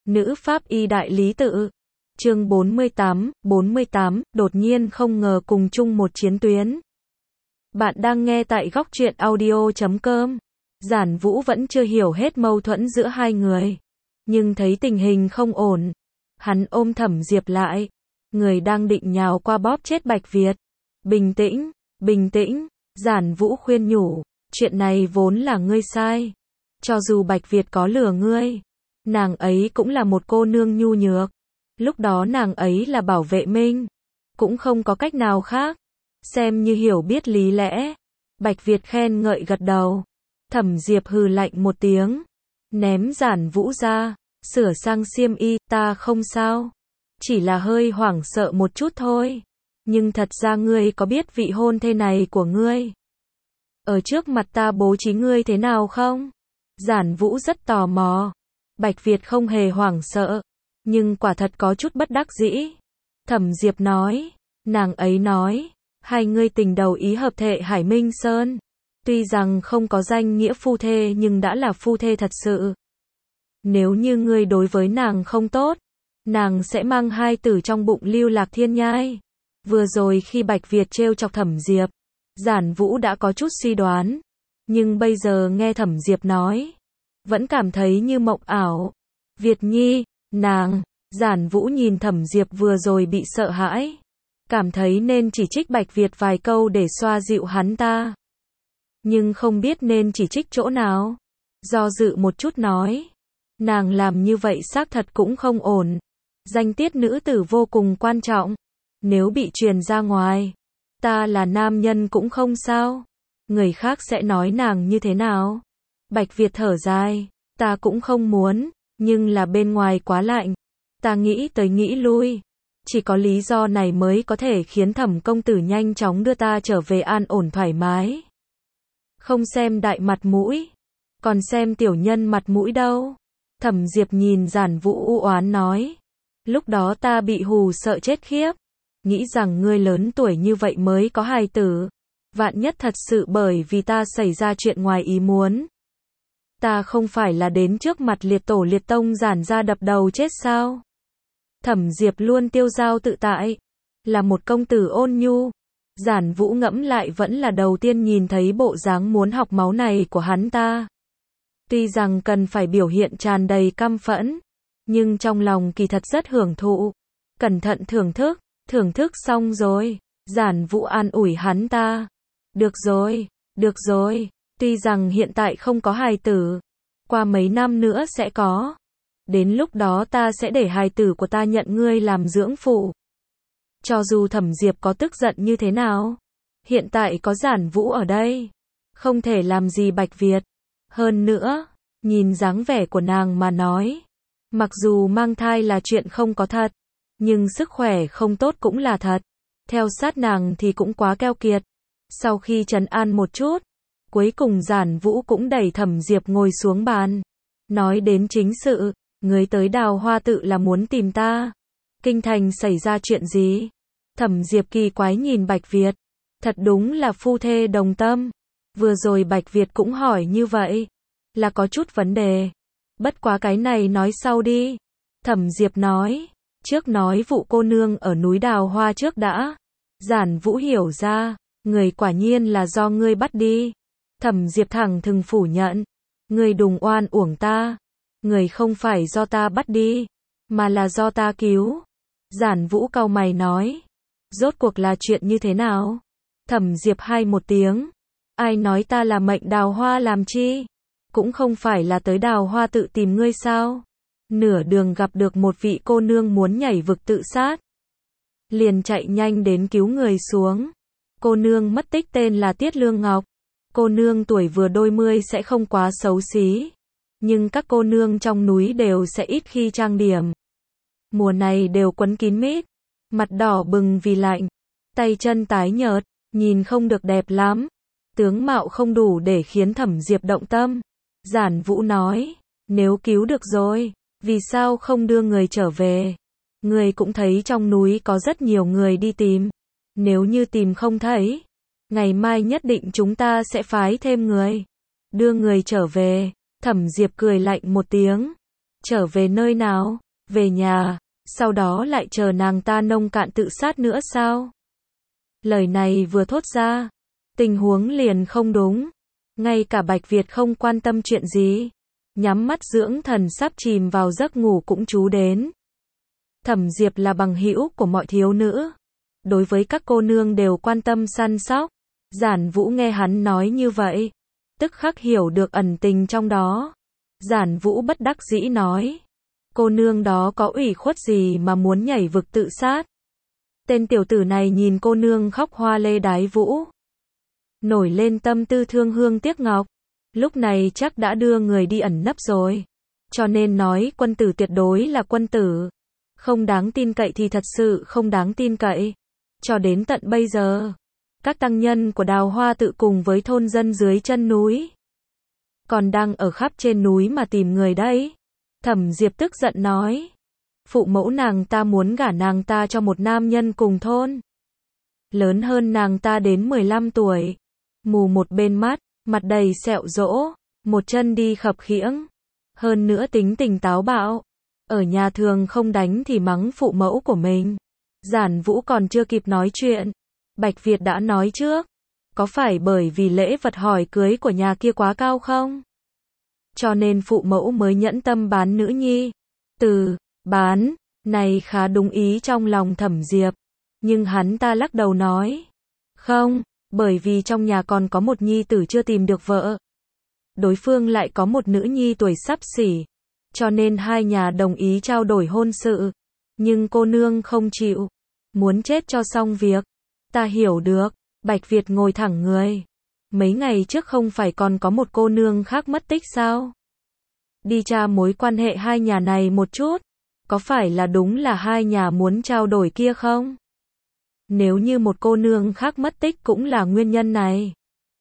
Nữ pháp y đại lý tự. Chương 48, đột nhiên không ngờ cùng chung một chiến tuyến. Bạn đang nghe tại góc truyện audio.com. Giản Vũ vẫn chưa hiểu hết mâu thuẫn giữa hai người, nhưng thấy tình hình không ổn, hắn ôm Thẩm Diệp lại, người đang định nhào qua bóp chết Bạch Việt. Bình tĩnh, bình tĩnh, Giản Vũ khuyên nhủ, chuyện này vốn là ngươi sai. Cho dù Bạch Việt có lừa ngươi, nàng ấy cũng là một cô nương nhu nhược. Lúc đó nàng ấy là bảo vệ Minh, cũng không có cách nào khác. Xem như hiểu biết lý lẽ. Bạch Việt khen ngợi gật đầu. Thẩm Diệp hừ lạnh một tiếng, ném Giản Vũ ra, sửa sang xiêm y, ta không sao. Chỉ là hơi hoảng sợ một chút thôi. Nhưng thật ra ngươi có biết vị hôn thê này của ngươi ở trước mặt ta bố trí ngươi thế nào không? Giản Vũ rất tò mò. Bạch Việt không hề hoảng sợ, nhưng quả thật có chút bất đắc dĩ. Thẩm Diệp nói, nàng ấy nói, hai ngươi tình đầu ý hợp thệ Hải Minh Sơn. Tuy rằng không có danh nghĩa phu thê nhưng đã là phu thê thật sự. Nếu như ngươi đối với nàng không tốt, nàng sẽ mang hai tử trong bụng lưu lạc thiên nhai. Vừa rồi khi Bạch Việt trêu chọc Thẩm Diệp, Giản Vũ đã có chút suy đoán. Nhưng bây giờ nghe Thẩm Diệp nói, vẫn cảm thấy như mộng ảo. Việt Nhi, nàng, Giản Vũ nhìn Thẩm Diệp vừa rồi bị sợ hãi, cảm thấy nên chỉ trích Bạch Việt vài câu để xoa dịu hắn ta. Nhưng không biết nên chỉ trích chỗ nào. Do dự một chút nói, nàng làm như vậy xác thật cũng không ổn. Danh tiết nữ tử vô cùng quan trọng. Nếu bị truyền ra ngoài, ta là nam nhân cũng không sao. Người khác sẽ nói nàng như thế nào? Bạch Việt thở dài, ta cũng không muốn, nhưng là bên ngoài quá lạnh. Ta nghĩ tới nghĩ lui. Chỉ có lý do này mới có thể khiến Thẩm công tử nhanh chóng đưa ta trở về an ổn thoải mái. Không xem đại mặt mũi, còn xem tiểu nhân mặt mũi đâu. Thẩm Diệp nhìn Giản Vũ u oán nói, lúc đó ta bị hù sợ chết khiếp. Nghĩ rằng ngươi lớn tuổi như vậy mới có hài tử. Vạn nhất thật sự bởi vì ta xảy ra chuyện ngoài ý muốn. Ta không phải là đến trước mặt liệt tổ liệt tông giản ra đập đầu chết sao? Thẩm Diệp luôn tiêu dao tự tại, là một công tử ôn nhu. Giản Vũ ngẫm lại vẫn là đầu tiên nhìn thấy bộ dáng muốn học máu này của hắn ta. Tuy rằng cần phải biểu hiện tràn đầy căm phẫn, nhưng trong lòng kỳ thật rất hưởng thụ. Cẩn thận thưởng thức xong rồi, Giản Vũ an ủi hắn ta. Được rồi, tuy rằng hiện tại không có hài tử, qua mấy năm nữa sẽ có. Đến lúc đó ta sẽ để hài tử của ta nhận ngươi làm dưỡng phụ. Cho dù Thẩm Diệp có tức giận như thế nào, hiện tại có Giản Vũ ở đây, không thể làm gì Bạch Việt. Hơn nữa, nhìn dáng vẻ của nàng mà nói, mặc dù mang thai là chuyện không có thật, nhưng sức khỏe không tốt cũng là thật. Theo sát nàng thì cũng quá keo kiệt. Sau khi trấn an một chút, cuối cùng Giản Vũ cũng đẩy Thẩm Diệp ngồi xuống bàn. Nói đến chính sự, ngươi tới Đào Hoa tự là muốn tìm ta. Kinh thành xảy ra chuyện gì? Thẩm Diệp kỳ quái nhìn Bạch Việt. Thật đúng là phu thê đồng tâm. Vừa rồi Bạch Việt cũng hỏi như vậy, là có chút vấn đề. Bất quá cái này nói sau đi. Thẩm Diệp nói, trước nói vụ cô nương ở núi Đào Hoa trước đã. Giản Vũ hiểu ra, người quả nhiên là do ngươi bắt đi. Thẩm Diệp thẳng thừng phủ nhận, ngươi đừng oan uổng ta. Người không phải do ta bắt đi, mà là do ta cứu. Giản Vũ cau mày nói, rốt cuộc là chuyện như thế nào? Thẩm Diệp hai một tiếng, ai nói ta là mệnh Đào Hoa làm chi? Cũng không phải là tới Đào Hoa tự tìm ngươi sao? Nửa đường gặp được một vị cô nương muốn nhảy vực tự sát, liền chạy nhanh đến cứu người xuống. Cô nương mất tích tên là Tiết Lương Ngọc. Cô nương tuổi vừa đôi mươi sẽ không quá xấu xí, nhưng các cô nương trong núi đều sẽ ít khi trang điểm. Mùa này đều quấn kín mít, mặt đỏ bừng vì lạnh, tay chân tái nhợt, nhìn không được đẹp lắm. Tướng mạo không đủ để khiến Thẩm Diệp động tâm. Giản Vũ nói, nếu cứu được rồi, vì sao không đưa người trở về? Người cũng thấy trong núi có rất nhiều người đi tìm. Nếu như tìm không thấy, ngày mai nhất định chúng ta sẽ phái thêm người, đưa người trở về. Thẩm Diệp cười lạnh một tiếng. Trở về nơi nào? Về nhà, sau đó lại chờ nàng ta nông cạn tự sát nữa sao? Lời này vừa thốt ra, tình huống liền không đúng. Ngay cả Bạch Việt không quan tâm chuyện gì, nhắm mắt dưỡng thần sắp chìm vào giấc ngủ cũng chú đến. Thẩm Diệp là bằng hữu của mọi thiếu nữ, đối với các cô nương đều quan tâm săn sóc. Giản Vũ nghe hắn nói như vậy, tức khắc hiểu được ẩn tình trong đó. Giản Vũ bất đắc dĩ nói, cô nương đó có ủy khuất gì mà muốn nhảy vực tự sát? Tên tiểu tử này nhìn cô nương khóc hoa lê đái vũ, nổi lên tâm tư thương hương tiếc ngọc, lúc này chắc đã đưa người đi ẩn nấp rồi. Cho nên nói quân tử tuyệt đối là quân tử, không đáng tin cậy thì thật sự không đáng tin cậy. Cho đến tận bây giờ, các tăng nhân của Đào Hoa tự cùng với thôn dân dưới chân núi còn đang ở khắp trên núi mà tìm người đấy. Thẩm Diệp tức giận nói, phụ mẫu nàng ta muốn gả nàng ta cho một nam nhân cùng thôn, lớn hơn nàng ta đến 15 tuổi, mù một bên mắt, mặt đầy sẹo rỗ, một chân đi khập khiễng, hơn nữa tính tình táo bạo, ở nhà thường không đánh thì mắng phụ mẫu của mình. Giản Vũ còn chưa kịp nói chuyện, Bạch Việt đã nói trước, có phải bởi vì lễ vật hỏi cưới của nhà kia quá cao không? Cho nên phụ mẫu mới nhẫn tâm bán nữ nhi. Từ bán này khá đúng ý trong lòng Thẩm Diệp, nhưng hắn ta lắc đầu nói, không, bởi vì trong nhà còn có một nhi tử chưa tìm được vợ. Đối phương lại có một nữ nhi tuổi xắp xỉ, cho nên hai nhà đồng ý trao đổi hôn sự. Nhưng cô nương không chịu, muốn chết cho xong việc. Ta hiểu được. Bạch Việt ngồi thẳng người. Mấy ngày trước không phải còn có một cô nương khác mất tích sao? Đi tra mối quan hệ hai nhà này một chút. Có phải là đúng là hai nhà muốn trao đổi kia không? Nếu như một cô nương khác mất tích cũng là nguyên nhân này,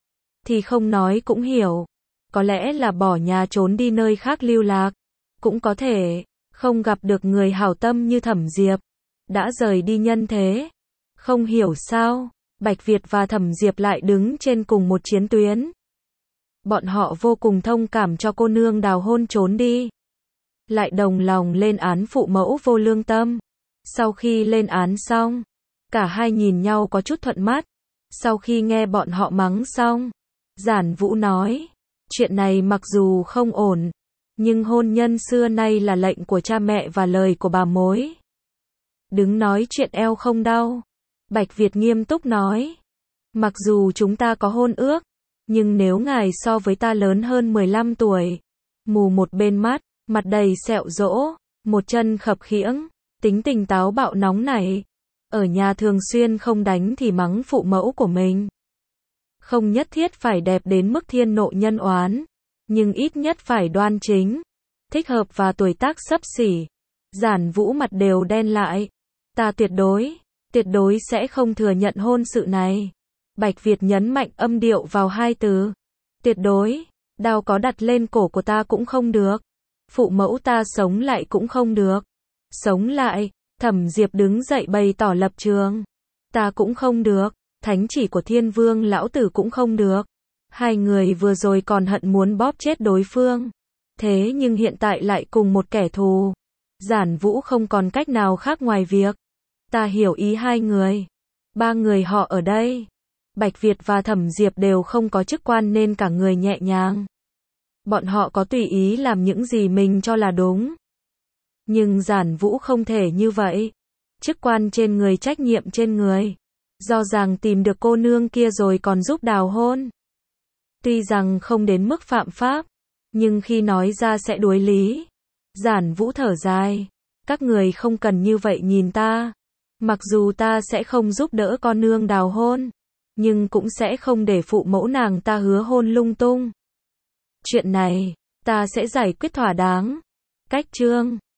thì không nói cũng hiểu. Có lẽ là bỏ nhà trốn đi nơi khác lưu lạc. Cũng có thể, không gặp được người hảo tâm như Thẩm Diệp. Đã rời đi nhân thế. Không hiểu sao, Bạch Việt và Thẩm Diệp lại đứng trên cùng một chiến tuyến. Bọn họ vô cùng thông cảm cho cô nương đào hôn trốn đi. Lại đồng lòng lên án phụ mẫu vô lương tâm. Sau khi lên án xong, cả hai nhìn nhau có chút thuận mắt. Sau khi nghe bọn họ mắng xong, Giản Vũ nói, chuyện này mặc dù không ổn, nhưng hôn nhân xưa nay là lệnh của cha mẹ và lời của bà mối. Đừng nói chuyện eo không đau. Bạch Việt nghiêm túc nói, mặc dù chúng ta có hôn ước, nhưng nếu ngài so với ta lớn hơn 15 tuổi, mù một bên mắt, mặt đầy sẹo rỗ, một chân khập khiễng, tính tình táo bạo nóng nảy, ở nhà thường xuyên không đánh thì mắng phụ mẫu của mình. Không nhất thiết phải đẹp đến mức thiên nộ nhân oán, nhưng ít nhất phải đoan chính, thích hợp và tuổi tác xấp xỉ. Giản Vũ mặt đều đen lại. Ta tuyệt đối sẽ không thừa nhận hôn sự này. Bạch Việt nhấn mạnh âm điệu vào hai từ. Tuyệt đối, đao có đặt lên cổ của ta cũng không được. Phụ mẫu ta sống lại cũng không được. Sống lại, Thẩm Diệp đứng dậy bày tỏ lập trường. Ta cũng không được, thánh chỉ của Thiên Vương lão tử cũng không được. Hai người vừa rồi còn hận muốn bóp chết đối phương. Thế nhưng hiện tại lại cùng một kẻ thù. Giản Vũ không còn cách nào khác ngoài việc. Ta hiểu ý hai người. Ba người họ ở đây. Bạch Việt và Thẩm Diệp đều không có chức quan nên cả người nhẹ nhàng. Bọn họ có tùy ý làm những gì mình cho là đúng. Nhưng Giản Vũ không thể như vậy. Chức quan trên người, trách nhiệm trên người. Do rằng tìm được cô nương kia rồi còn giúp đào hôn. Tuy rằng không đến mức phạm pháp, nhưng khi nói ra sẽ đuối lý. Giản Vũ thở dài. Các người không cần như vậy nhìn ta. Mặc dù ta sẽ không giúp đỡ con nương đào hôn, nhưng cũng sẽ không để phụ mẫu nàng ta hứa hôn lung tung. Chuyện này, ta sẽ giải quyết thỏa đáng. Cách chương